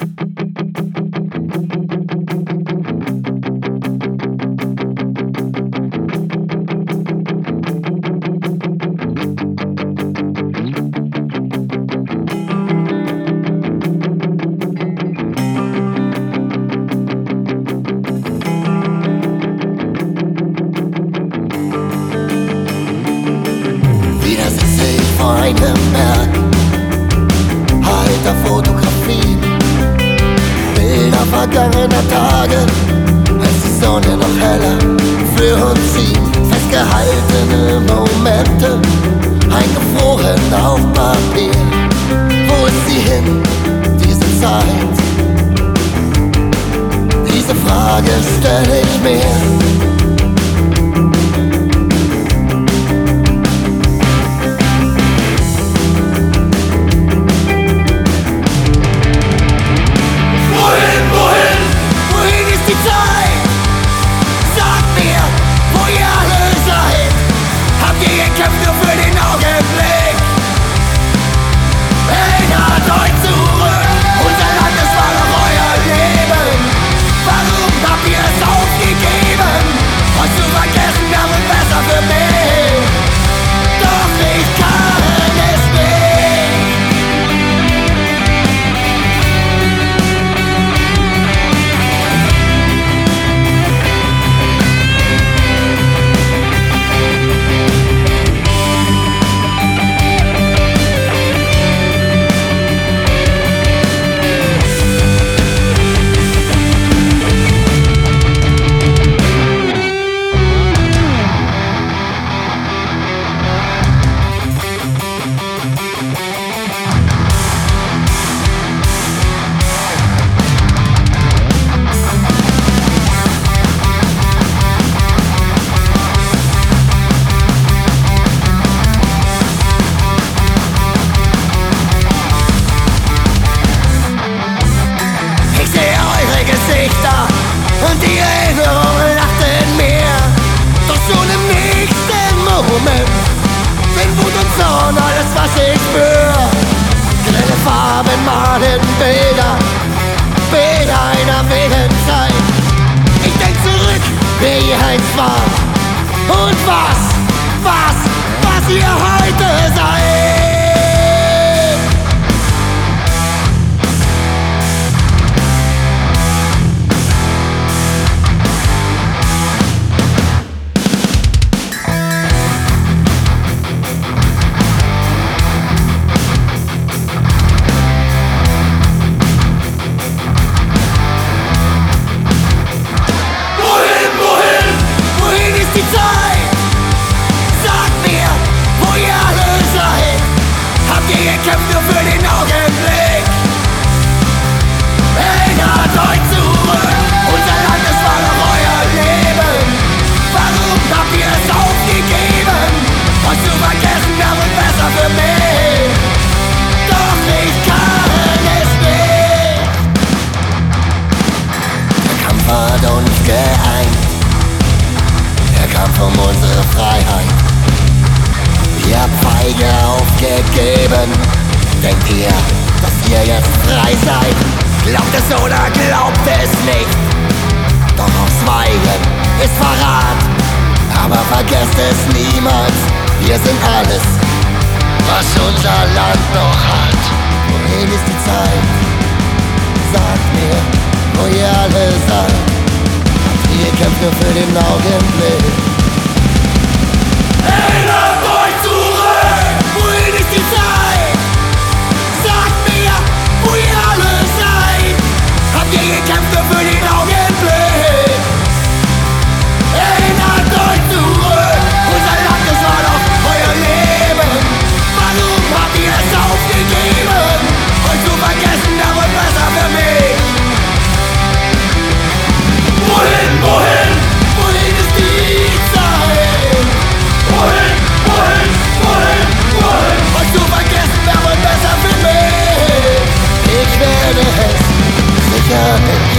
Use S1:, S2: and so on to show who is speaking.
S1: Vor einem Berg, alter Fotografien, Bilder vergangener Tage, als die Sonne noch heller für uns schien. Festgehaltene Momente, eingefroren auf Papier. Wo ist sie hin, diese Zeit? Diese Frage stelle ich mir. Und die Erinnerung lacht in mir. Doch schon im nächsten Moment sind Wut und Zorn alles, was ich spür. Grelle Farben malen Bilder, Bilder einer wilden Zeit. Ich denk zurück, wer ihr einst war und was ihr heute seid. Kämpft nur für den Augenblick. Erinnert euch zurück. Unser Land, es war doch euer Leben. Warum habt ihr es aufgegeben? Euch zu vergessen wäre besser für mich. Doch ich kann es nicht. Der Kampf hat uns geeint. Der Kampf um unsere Freiheit. Ihr habt feige aufgegeben. Denkt ihr, dass ihr jetzt frei seid? Glaubt es oder glaubt es nicht? Doch auch Schweigen ist Verrat. Aber vergesst es niemals, wir sind alles, was unser Land noch hat. Wohin ist die Zeit? Sagt mir, wo ihr alle seid. Ihr kämpft nur für den Augenblick. Erinnert euch zurück! Wohin ist die Zeit? Sagt mir, wo ihr alle seid. Habt ihr gekämpft nur für den Augenblick? Erinnert euch zurück! Unser Land, das war doch euer Leben. Warum habt ihr es aufgegeben? Euch zu vergessen, da wird besser für mich. Wohin ist die Zeit? Wohin? Euch zu vergessen, da wird besser für mich. Ich werde es sicher nicht.